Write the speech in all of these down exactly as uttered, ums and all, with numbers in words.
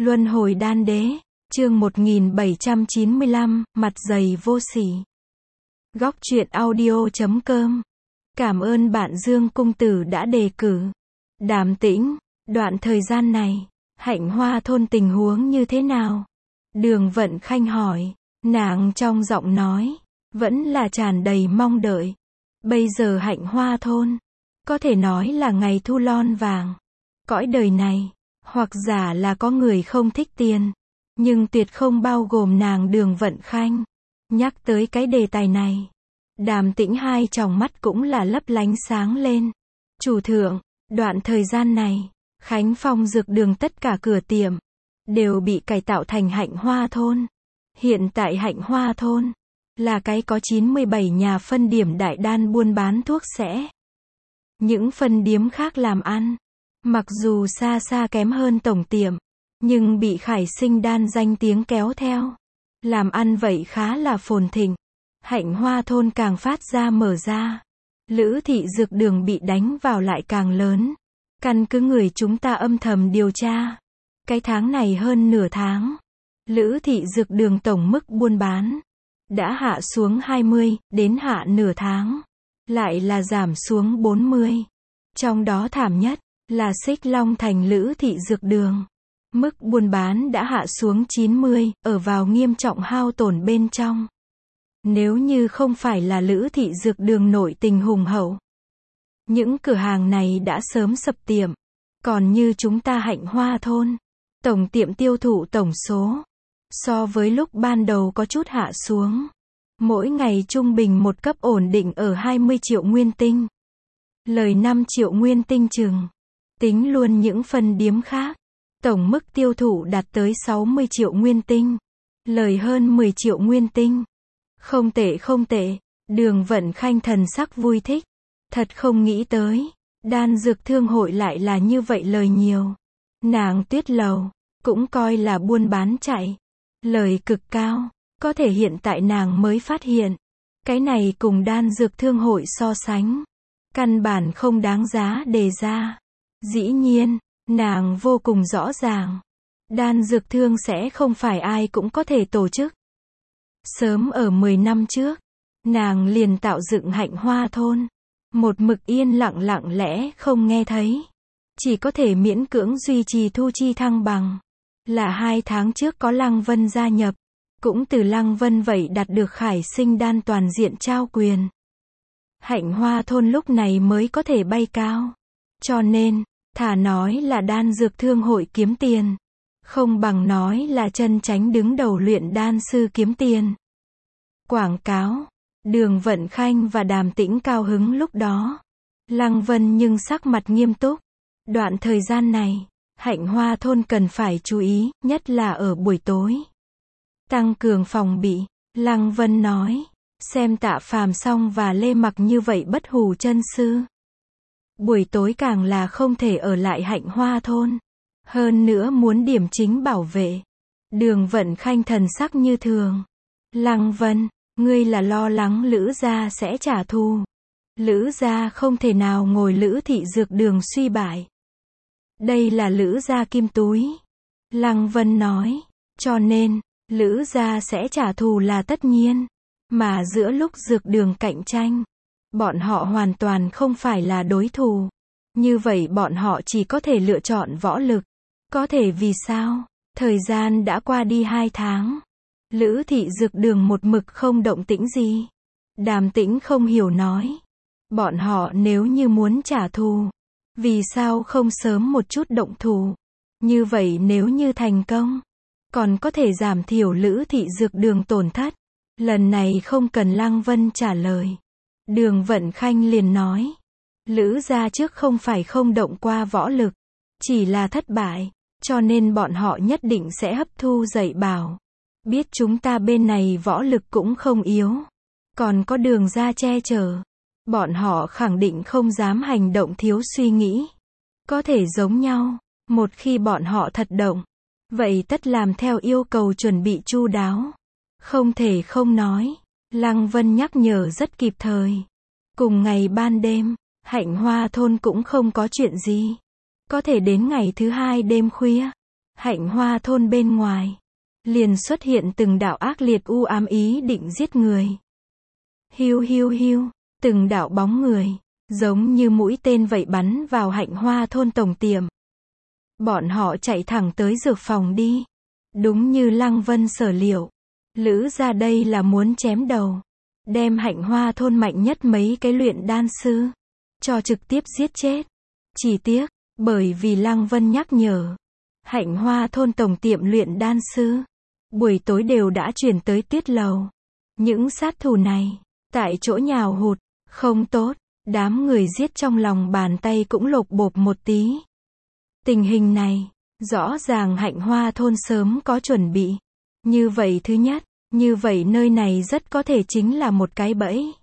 Luân hồi đan đế, chương một nghìn bảy trăm chín mươi lăm, mặt dày vô sỉ. Góc truyện audio chấm com. Cảm ơn bạn Dương Cung Tử đã đề cử. Đàm Tĩnh, đoạn thời gian này, Hạnh Hoa thôn tình huống như thế nào? Đường Vận Khanh hỏi, nàng trong giọng nói, vẫn là tràn đầy mong đợi. Bây giờ Hạnh Hoa thôn, có thể nói là ngày thu lon vàng. Cõi đời này, hoặc giả là có người không thích tiền, nhưng tuyệt không bao gồm nàng Đường Vận Khanh. Nhắc tới cái đề tài này, Đàm Tĩnh hai tròng mắt cũng là lấp lánh sáng lên. Chủ thượng, đoạn thời gian này, Khánh Phong dược đường tất cả cửa tiệm đều bị cải tạo thành Hạnh Hoa thôn. Hiện tại Hạnh Hoa thôn là cái có chín mươi bảy nhà phân điểm đại đan buôn bán thuốc sẽ. Những phân điếm khác làm ăn, mặc dù xa xa kém hơn tổng tiệm, nhưng bị Khải Sinh đan danh tiếng kéo theo. Làm ăn vậy khá là phồn thịnh. Hạnh Hoa thôn càng phát ra mở ra. Lữ thị dược đường bị đánh vào lại càng lớn. Căn cứ người chúng ta âm thầm điều tra. Cái tháng này hơn nửa tháng, Lữ thị dược đường tổng mức buôn bán đã hạ xuống hai mươi, đến hạ nửa tháng lại là giảm xuống bốn mươi. Trong đó thảm nhất là Xích Long Thành Lữ thị dược đường. Mức buôn bán đã hạ xuống chín mươi, ở vào nghiêm trọng hao tổn bên trong. Nếu như không phải là Lữ thị dược đường nội tình hùng hậu, những cửa hàng này đã sớm sập tiệm. Còn như chúng ta Hạnh Hoa thôn, tổng tiệm tiêu thụ tổng số, so với lúc ban đầu có chút hạ xuống. Mỗi ngày trung bình một cấp ổn định ở hai mươi triệu nguyên tinh. Lời năm triệu nguyên tinh chừng. Tính luôn những phân điếm khác, tổng mức tiêu thụ đạt tới sáu mươi triệu nguyên tinh. Lời hơn mười triệu nguyên tinh. Không tệ không tệ, Đường Vận Khanh thần sắc vui thích. Thật không nghĩ tới, đan dược thương hội lại là như vậy lời nhiều. Nàng Tuyết Lầu, cũng coi là buôn bán chạy. Lời cực cao, có thể hiện tại nàng mới phát hiện. Cái này cùng đan dược thương hội so sánh, căn bản không đáng giá đề ra. Dĩ nhiên, nàng vô cùng rõ ràng. Đan dược thương sẽ không phải ai cũng có thể tổ chức. Sớm ở mười năm trước, nàng liền tạo dựng Hạnh Hoa thôn. Một mực yên lặng lặng lẽ không nghe thấy. Chỉ có thể miễn cưỡng duy trì thu chi thăng bằng. Là hai tháng trước có Lăng Vân gia nhập. Cũng từ Lăng Vân vậy đạt được Khải Sinh đan toàn diện trao quyền. Hạnh Hoa thôn lúc này mới có thể bay cao. Cho nên, thà nói là đan dược thương hội kiếm tiền, không bằng nói là chân chánh đứng đầu luyện đan sư kiếm tiền. Quảng cáo. Đường Vận Khanh và Đàm Tĩnh cao hứng lúc đó. Lăng Vân nhưng sắc mặt nghiêm túc. Đoạn thời gian này, Hạnh Hoa thôn cần phải chú ý, nhất là ở buổi tối. Tăng cường phòng bị. Lăng Vân nói, xem Tạ Phàm xong và Lê Mặc như vậy bất hủ chân sư. Buổi tối càng là không thể ở lại Hạnh Hoa thôn. Hơn nữa muốn điểm chính bảo vệ. Đường Vận Khanh thần sắc như thường. Lăng Vân, ngươi là lo lắng Lữ gia sẽ trả thù. Lữ gia không thể nào ngồi Lữ thị dược đường suy bại. Đây là Lữ gia kim túi. Lăng Vân nói, cho nên, Lữ gia sẽ trả thù là tất nhiên. Mà giữa lúc dược đường cạnh tranh, bọn họ hoàn toàn không phải là đối thủ. Như vậy bọn họ chỉ có thể lựa chọn võ lực. Có thể vì sao? Thời gian đã qua đi hai tháng. Lữ thị dược đường một mực không động tĩnh gì. Đàm Tĩnh không hiểu nói. Bọn họ nếu như muốn trả thù, vì sao không sớm một chút động thủ? Như vậy nếu như thành công, còn có thể giảm thiểu Lữ thị dược đường tổn thất. Lần này không cần Lăng Vân trả lời. Đường Vận Khanh liền nói. Lữ gia trước không phải không động qua võ lực, chỉ là thất bại, cho nên bọn họ nhất định sẽ hấp thu dạy bảo. Biết chúng ta bên này võ lực cũng không yếu, còn có Đường gia che chở, bọn họ khẳng định không dám hành động thiếu suy nghĩ. Có thể giống nhau, một khi bọn họ thật động, vậy tất làm theo yêu cầu chuẩn bị chu đáo. Không thể không nói, Lăng Vân nhắc nhở rất kịp thời. Cùng ngày ban đêm, Hạnh Hoa thôn cũng không có chuyện gì. Có thể đến ngày thứ hai đêm khuya, Hạnh Hoa thôn bên ngoài, liền xuất hiện từng đạo ác liệt u ám ý định giết người. Hiu hiu hiu, từng đạo bóng người, giống như mũi tên vậy bắn vào Hạnh Hoa thôn tổng tiệm. Bọn họ chạy thẳng tới dược phòng đi. Đúng như Lăng Vân sở liệu, Lữ gia đây là muốn chém đầu, đem Hạnh Hoa thôn mạnh nhất mấy cái luyện đan sư, cho trực tiếp giết chết. Chỉ tiếc, bởi vì Lăng Vân nhắc nhở, Hạnh Hoa thôn tổng tiệm luyện đan sư, buổi tối đều đã chuyển tới tiết lầu. Những sát thủ này, tại chỗ nhào hụt, không tốt, đám người giết trong lòng bàn tay cũng lột bột một tí. Tình hình này, rõ ràng Hạnh Hoa thôn sớm có chuẩn bị. Như vậy thứ nhất, như vậy nơi này rất có thể chính là một cái bẫy.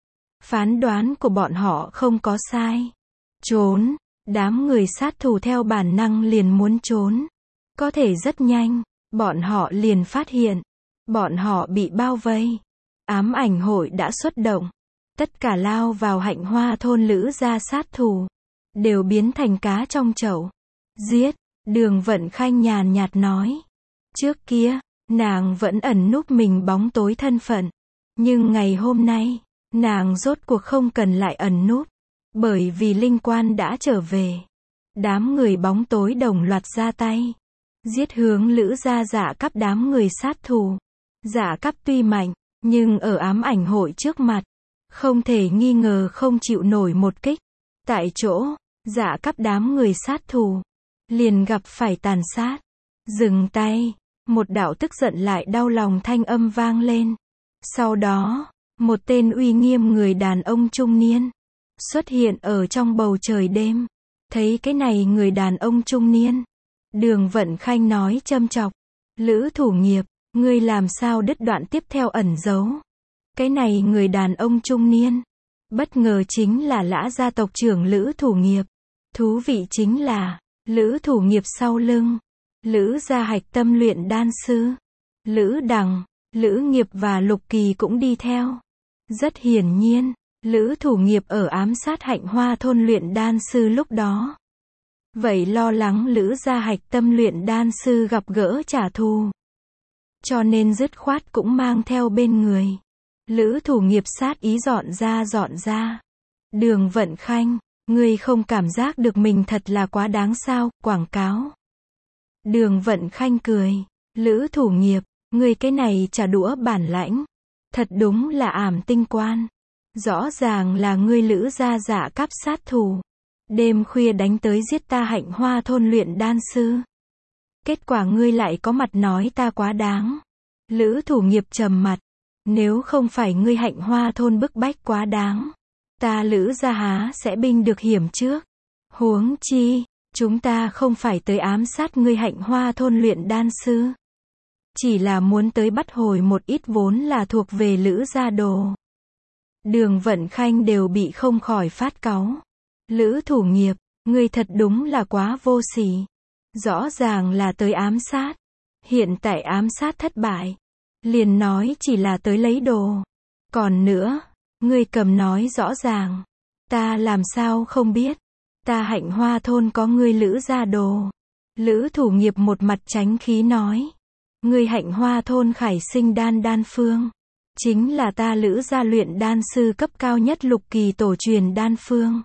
Phán đoán của bọn họ không có sai. Trốn, đám người sát thủ theo bản năng liền muốn trốn. Có thể rất nhanh, bọn họ liền phát hiện, bọn họ bị bao vây. Ám ảnh hội đã xuất động. Tất cả lao vào Hạnh Hoa thôn Lữ gia sát thủ, đều biến thành cá trong chậu. Giết, Đường Vận Khanh nhàn nhạt nói. Trước kia, nàng vẫn ẩn núp mình bóng tối thân phận. Nhưng ngày hôm nay, nàng rốt cuộc không cần lại ẩn núp. Bởi vì linh quan đã trở về. Đám người bóng tối đồng loạt ra tay. Giết hướng Lữ gia Dạ Cáp đám người sát thủ. Dạ Cáp tuy mạnh, nhưng ở ám ảnh hội trước mặt, không thể nghi ngờ không chịu nổi một kích. Tại chỗ, Dạ Cáp đám người sát thủ, liền gặp phải tàn sát. Dừng tay, một đạo tức giận lại đau lòng thanh âm vang lên. Sau đó, một tên uy nghiêm người đàn ông trung niên, xuất hiện ở trong bầu trời đêm. Thấy cái này người đàn ông trung niên, Đường Vận Khanh nói châm chọc. Lữ thủ nghiệp, ngươi làm sao đứt đoạn tiếp theo ẩn giấu. Cái này người đàn ông trung niên, bất ngờ chính là Lã gia tộc trưởng Lữ thủ nghiệp. Thú vị chính là, Lữ thủ nghiệp sau lưng, Lữ gia hạch tâm luyện đan sư, Lữ Đằng, Lữ Nghiệp và Lục Kỳ cũng đi theo. Rất hiển nhiên, Lữ thủ nghiệp ở ám sát Hạnh Hoa thôn luyện đan sư lúc đó. Vậy lo lắng Lữ gia hạch tâm luyện đan sư gặp gỡ trả thù. Cho nên dứt khoát cũng mang theo bên người. Lữ thủ nghiệp sát ý dọn ra dọn ra. Đường Vận Khanh, ngươi không cảm giác được mình thật là quá đáng sao, quảng cáo. Đường Vận Khanh cười. Lữ thủ nghiệp, ngươi cái này trả đũa bản lãnh. Thật đúng là ảm tinh quan. Rõ ràng là ngươi Lữ gia Dạ Cáp sát thủ. Đêm khuya đánh tới giết ta Hạnh Hoa thôn luyện đan sư. Kết quả ngươi lại có mặt nói ta quá đáng. Lữ thủ nghiệp trầm mặt. Nếu không phải ngươi Hạnh Hoa thôn bức bách quá đáng, ta Lữ gia há sẽ binh được hiểm trước. Huống chi, chúng ta không phải tới ám sát ngươi Hạnh Hoa thôn luyện đan sư. Chỉ là muốn tới bắt hồi một ít vốn là thuộc về Lữ gia đồ. Đường Vận Khanh đều bị không khỏi phát cáu. Lữ thủ nghiệp, ngươi thật đúng là quá vô sỉ. Rõ ràng là tới ám sát. Hiện tại ám sát thất bại. Liền nói chỉ là tới lấy đồ. Còn nữa, ngươi cầm nói rõ ràng. Ta làm sao không biết. Ta Hạnh Hoa thôn có ngươi Lữ gia đồ. Lữ thủ nghiệp một mặt tránh khí nói. Ngươi Hạnh Hoa thôn khải sinh đan đan phương. Chính là ta Lữ gia luyện đan sư cấp cao nhất Lục Kỳ tổ truyền đan phương.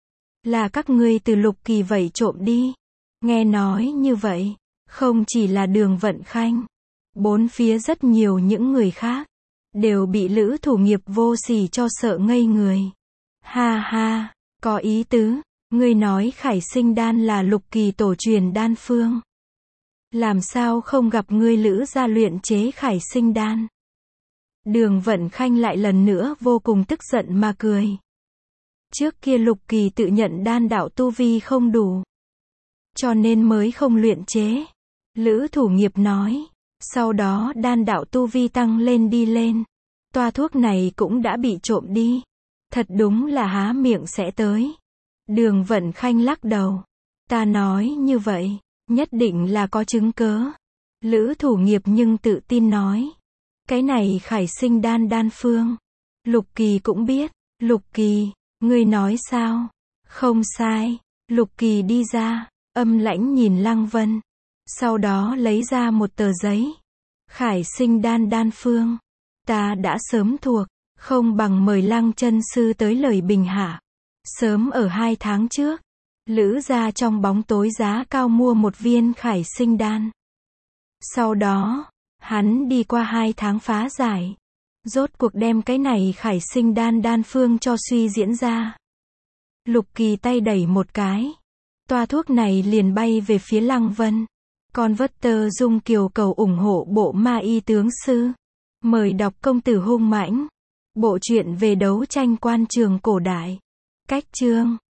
Là các ngươi từ Lục Kỳ vậy trộm đi. Nghe nói như vậy, không chỉ là Đường Vận Khanh, bốn phía rất nhiều những người khác, đều bị Lữ thủ nghiệp vô sỉ cho sợ ngây người. Ha ha, có ý tứ, ngươi nói khải sinh đan là Lục Kỳ tổ truyền đan phương. Làm sao không gặp ngươi Lữ gia luyện chế khải sinh đan. Đường Vận Khanh lại lần nữa vô cùng tức giận mà cười. Trước kia Lục Kỳ tự nhận đan đạo tu vi không đủ, cho nên mới không luyện chế. Lữ thủ nghiệp nói. Sau đó đan đạo tu vi tăng lên đi lên. Toa thuốc này cũng đã bị trộm đi. Thật đúng là há miệng sẽ tới. Đường Vận Khanh lắc đầu. Ta nói như vậy, nhất định là có chứng cớ. Lữ thủ nghiệp nhưng tự tin nói. Cái này khải sinh đan đan phương. Lục Kỳ cũng biết. Lục Kỳ, ngươi nói sao? Không sai. Lục Kỳ đi ra, âm lãnh nhìn Lăng Vân. Sau đó lấy ra một tờ giấy. Khải Sinh đan đan phương. Ta đã sớm thuộc, không bằng mời Lăng chân sư tới lời bình hạ. Sớm ở hai tháng trước, Lữ gia trong bóng tối giá cao mua một viên Khải Sinh đan. Sau đó, hắn đi qua hai tháng phá giải. Rốt cuộc đem cái này Khải Sinh đan đan phương cho suy diễn ra. Lục Kỳ tay đẩy một cái. Toa thuốc này liền bay về phía Lăng Vân. Con vất tơ dung kiều cầu ủng hộ bộ ma y tướng sư. Mời đọc Công tử hung mãnh. Bộ truyện về đấu tranh quan trường cổ đại. Cách chương